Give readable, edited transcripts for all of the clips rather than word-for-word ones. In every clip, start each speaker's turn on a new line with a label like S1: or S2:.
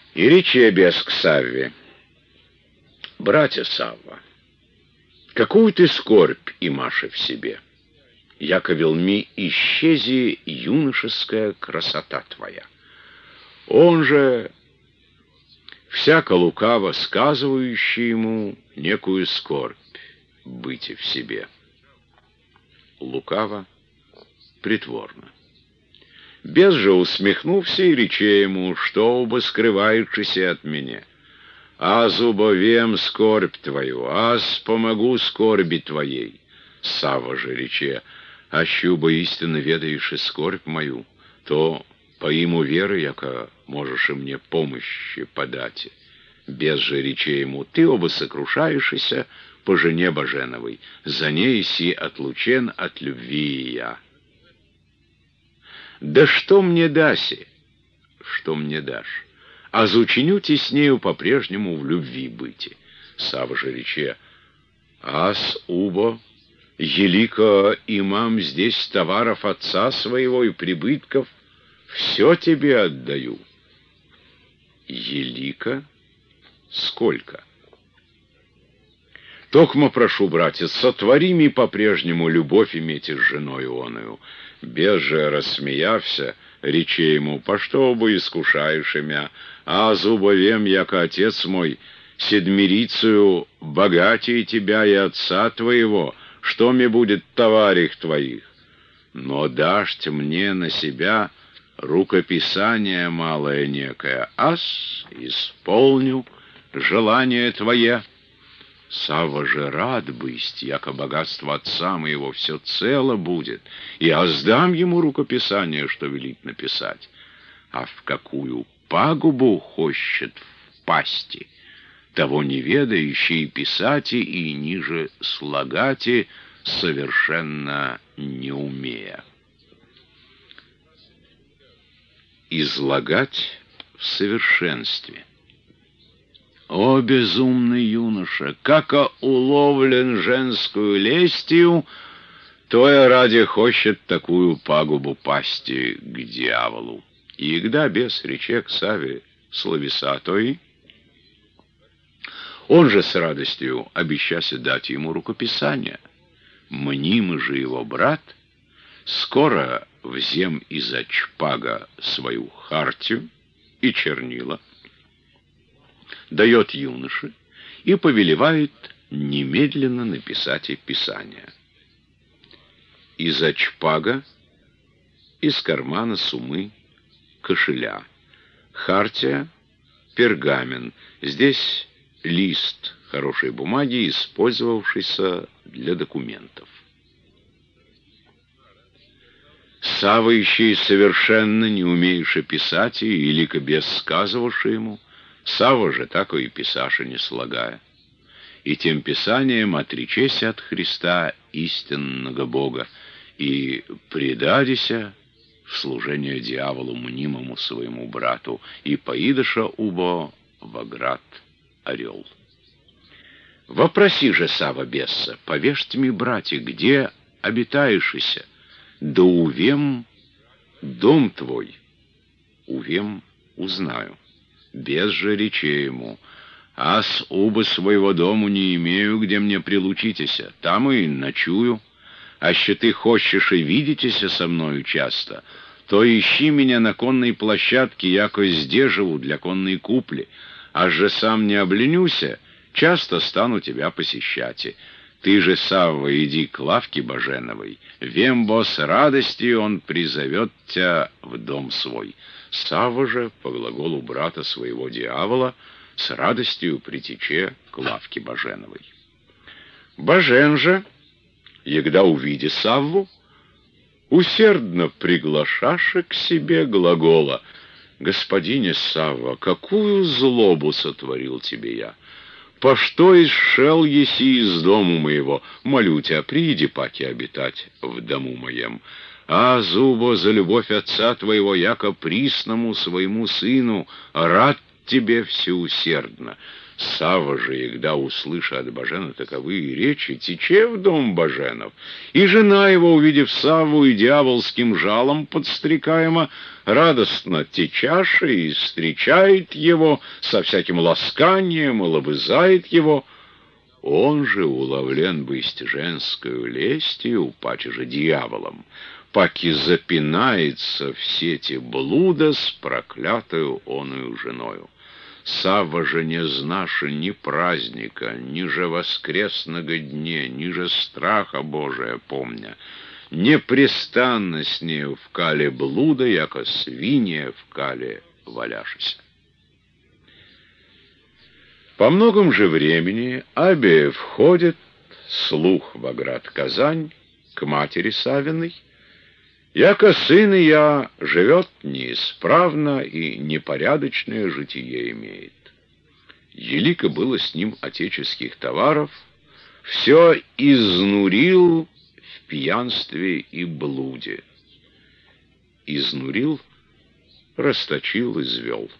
S1: И рече бес к Савве: «Братья Савва, какую ты скорбь имашь в себе, яко велми исчези юношеская красота твоя. Он же, всяко лукаво сказывающий ему некую скорбь быть в себе». Лукаво, притворно. Бес же усмехнулся и рече ему: «Что оба скрываешься от меня? Аз убовем скорбь твою, аз помогу скорби твоей». Савва же рече: «Ащуба истинно ведаешь и скорбь мою, то по иму веры, яко можешь и мне помощи подать». Бес же рече ему: «Ты оба сокрушаешься по жене Боженовой, за ней си отлучен от любви я». «Да что мне даси? Что мне дашь? А заучиню теснею по-прежнему в любви быти». Савва же рече: «Ас убо, елико имам здесь товаров отца своего и прибытков, все тебе отдаю». «Елико? Сколько?» «Токмо прошу, братец, сотвори ми по-прежнему любовь иметь с женой оною». Бес же, рассмеявся, рече ему: «По что бы искушаешь имя? А зубовем, яко отец мой, седмирицию богатей тебя и отца твоего, что мне будет товарих твоих? Но дашь мне на себя рукописание малое некое, ас исполню желание твое». Савва же рад быть, яко богатство отца моего все цело будет, и я сдам ему рукописание, что велит написать. А в какую пагубу хочет впасти, того не ведающий писати и ниже слагати, совершенно не умея. Излагать в совершенстве. О, безумный юноша, како уловлен женскую лестью, то и ради хочет такую пагубу пасти к дьяволу. И когда бес рече к Савве словеса тои, он же с радостью обещался дать ему рукописание. Мнимый же его брат скоро взем из-за чпага свою хартию и чернила, дает юноше и повелевает немедленно написать и писание. Из-за чпага, из кармана сумы, кошеля. Хартия, пергамент. Здесь лист хорошей бумаги, использовавшийся для документов. Савва еще и совершенно не умеющий писать, или-ка бес сказывавший ему, Савва же так и писаша не слагая. И тем писанием отречеся от Христа истинного Бога и предадися в служение дьяволу мнимому своему брату, и поидыша убо во град орел. Вопроси же Савва бесса: «Повежьте ми, братья, где обитаешься? Да увем дом твой, увем узнаю». Бес же рече ему: «Ас оба своего дому не имею, где мне прилучитеся, там и ночую. Аще ты хочешь и видитеся со мною часто, то ищи меня на конной площадке, яко зде живу для конной купли, аж же сам не обленюся, часто стану тебя посещать. Ты же, Савва, иди к лавке Боженовой, вембо с радостью он призовет тебя в дом свой». Савва же, по глаголу брата своего дьявола, с радостью притече к лавке Боженовой. Божен же, егда увиди Савву, усердно приглашаше к себе глагола: «Господине Савва, какую злобу сотворил тебе я! По что исшел еси из дому моего? Молю тебя, прииди паки обитать в дому моем. А зубо за любовь отца твоего, яко присному своему сыну, рад тебе всеусердно. Савва же, егда услыша от Бажена таковые речи, тече в дом Баженов, и жена его, увидев Савву и дьяволским жалом подстрекаемо, радостно течаше и встречает его со всяким ласканием и лобызает его. Он же уловлен бысть женскою лестью, паче же дьяволом, паки запинается в сети блуда с проклятою оную женою. Савва же не знаше ни праздника, ни же воскресного дне, ни же страха Божия помня, непрестанно с нею в кале блуда, яко свинья в кале валяшися. По многом же времени Абе входит слух в град Казань к матери Савиной, яко сын я живет неисправно и непорядочное житие имеет. Елико было с ним отеческих товаров, все изнурил в пьянстве и блуде. Изнурил, расточил, извел.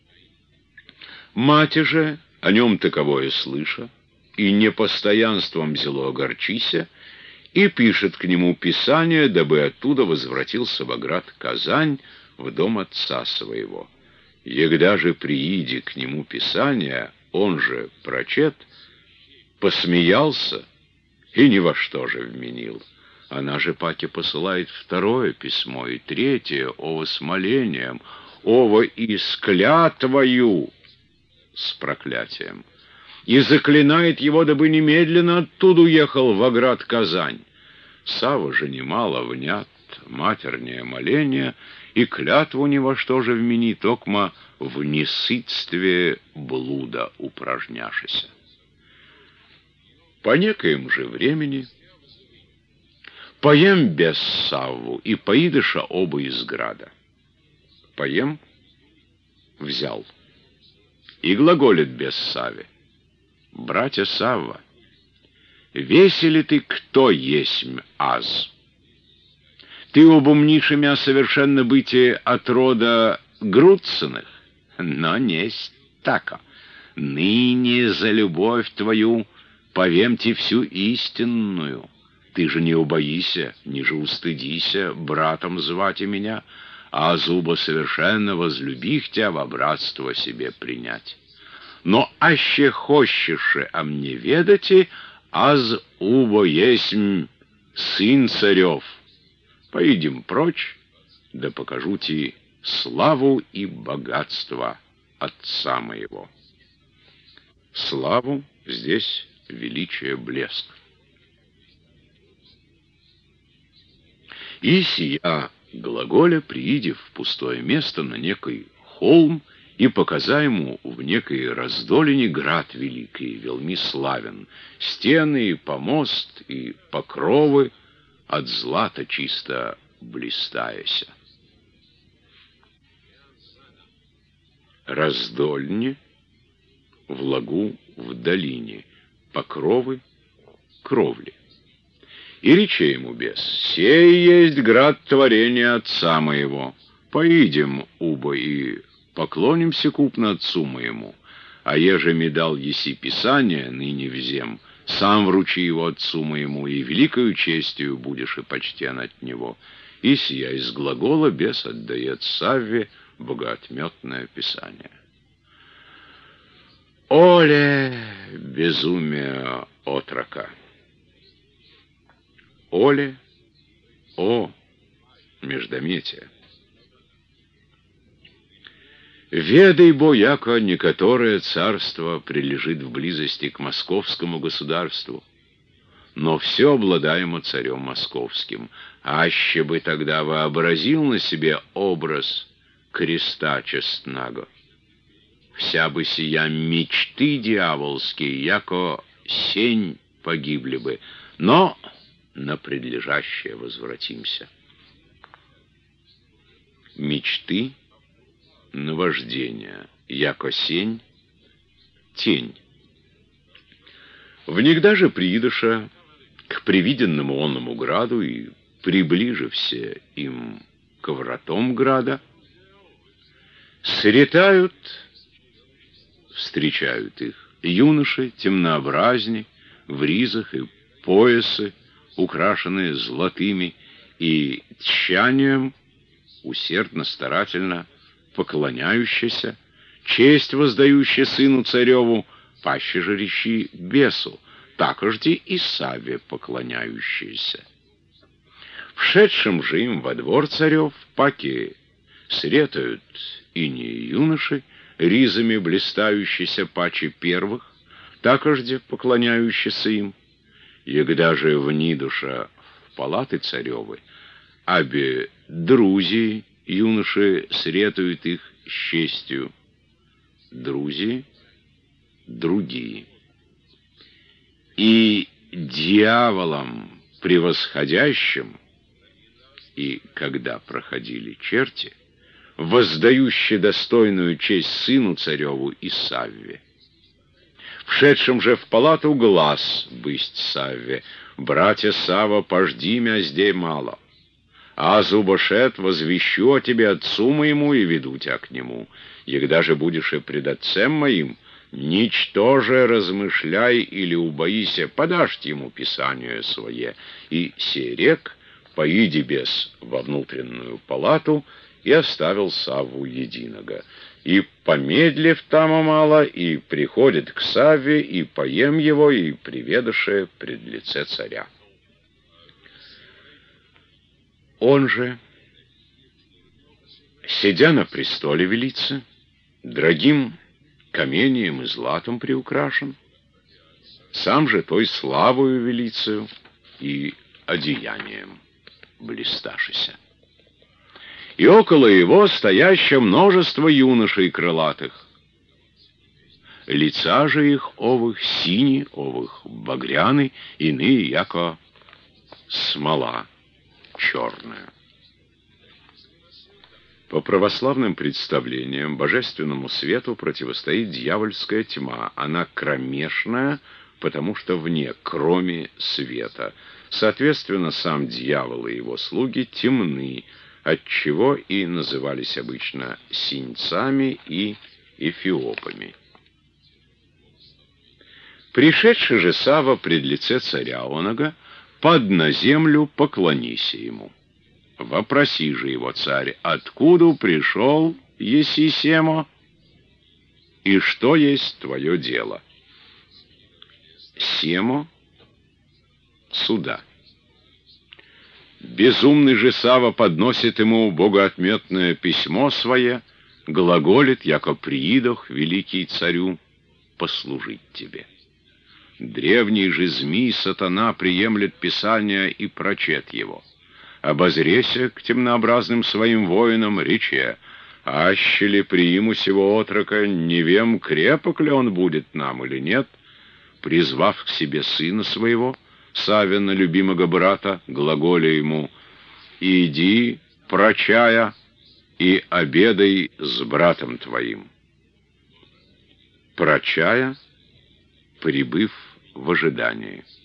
S1: Мать же, о нем таковое слыша, и непостоянством взяло огорчися, и пишет к нему писание, дабы оттуда возвратился в град Казань, в дом отца своего. Егда же прииди к нему писание, он же прочет, посмеялся и ни во что же вменил. Она же паки посылает второе письмо и третье, ово с молением, ово и с клятвою, с проклятием, и заклинает его, дабы немедленно оттуда уехал в град Казань. Савва же немало внят матернее моление, и клятву ни во что же вмени, токма в несытстве блуда упражняшися. По некоем же времени поем без Савву, и поидыша оба из града. Поем взял, и глаголит без Савве: «Братья Савва, весели ты, кто есмь аз? Ты обумнишь мя совершенно бытие от рода Грудцыных, но несть така. Ныне за любовь твою повемте всю истинную. Ты же не убоися, ни же устыдися братом звать и меня, а зуба совершенно возлюбих тебя во братство себе принять. Но аще хочешь о мне ведати, аз убо есмь сын царев. Поидем прочь, да покажу тебе славу и богатство отца моего». Славу здесь величие, блеск. И сия глаголя, приидев в пустое место на некий холм, и показа ему в некой раздолине град великий, велми славен, стены, и помост, и покровы от злата чисто блистаяся. Раздольне в лагу в долине, покровы кровли. И рече ему бес: «Сей есть град творения отца моего. Поидем, убо, и поклонимся купно отцу моему. А еже ми дал еси писание ныне взем, сам вручи его отцу моему, и великою честью будешь и почтен от него». И сия из глагола бес отдает Савве богоотметное писание. Оле безумие отрока! Оле, о междометие! Ведай, бо, яко некоторое царство прилежит в близости к московскому государству, но все обладаемо царем московским. Аще бы тогда вообразил на себе образ креста честного, вся бы сия мечты дьяволские, яко сень погибли бы, но на предлежащее возвратимся. Мечты, наваждения, яко сень, тень. Внегда же приидыша к привиденному онному граду и приближився им к вратам града, сретают встречают их юноши темнообразней, в ризах и поясы, украшенные золотыми, и тщанием, усердно, старательно поклоняющийся, честь воздающий сыну цареву, паще же речи бесу, такожди и Савве поклоняющиеся. Вшедшим же им во двор царев, паки сретают инии юноши, ризами блистающиеся паче первых, такожди поклоняющиеся им, егда же внидуша в палаты царевы, аби друзі юноши сретают их с честью, друзі другие. И дьяволом превосходящим, и когда проходили черти, воздающие достойную честь сыну цареву и Савве. Вшедшим же в палату глаз бысть Савве: «Братья Сава, пожди мя здесь мало. А зубошет возвещу о тебе отцу моему и веду тебя к нему. Егда же будешь и пред отцем моим, ничтоже размышляй или убоися, подашь ему писание свое». И серек поиди бес во внутреннюю палату и оставил Савву единого. И помедлив тамо мало, и приходит к Савве, и поем его, и приведаше пред лице царя. Он же, сидя на престоле велицы, дорогим каменьем и златом приукрашен, сам же той славою велицею и одеянием блисташися. И около его стояще множество юношей крылатых. Лица же их овых сини, овых багряны, иные яко смола черная. По православным представлениям божественному свету противостоит дьявольская тьма. Она кромешная, потому что вне, кроме света. Соответственно, сам дьявол и его слуги темны, отчего и назывались обычно синцами и эфиопами. Пришедший же Сава пред лице царя онога, пад на землю, поклонися ему. Вопроси же его царь: откуда пришел, еси семо, и что есть твое дело? Семо — суда. Безумный же Сава подносит ему богоотметное письмо свое, глаголит, яко приидох великий царю, послужить тебе. Древний же змей сатана приемлет писание и прочет его. Обозреся к темнообразным своим воинам, рече: аще ли прииму сего отрока, не вем, крепок ли он будет нам или нет. Призвав к себе сына своего, Савина, любимого брата, глаголя ему: иди, прочая, и обедай с братом твоим. Прочая, прибыв в ожидании.